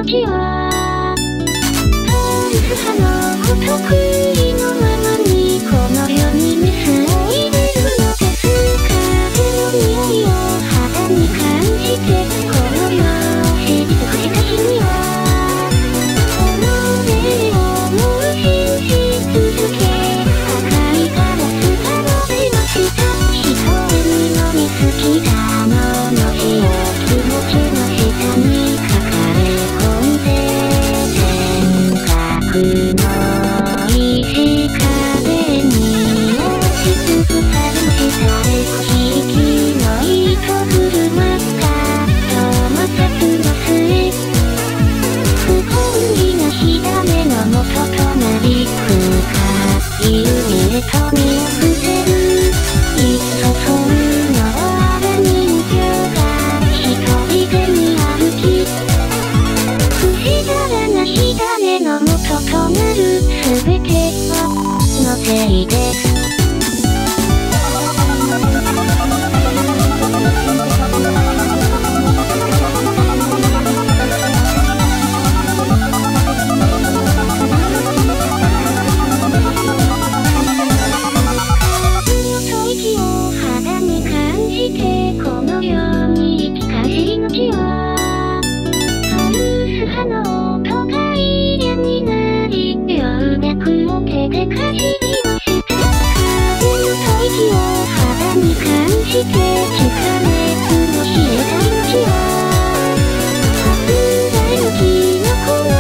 命はパルス波のごとく意のままにこの世にメスを入れるのです風の匂いを肌に感じてこの世を知り尽くした日にはこの礼をもう信じ続け赤いガラスが伸びました一人のみ好きだの文字を気持ちの下に書かれ込んで天角の石壁に押しつぶされました引きの糸振る舞った摩擦の末不本意な火種の元となり深い海へと身を伏せるいっそ遠のある人形が一人でに歩き不死だらな火種の元となる全てはのせいです息を肌に感じてこの世に生き返り命はパルス波の音が入れになり葉脈を手でかじりました風の吐息を肌に感じて地下熱の冷えた命は油絵のキノコの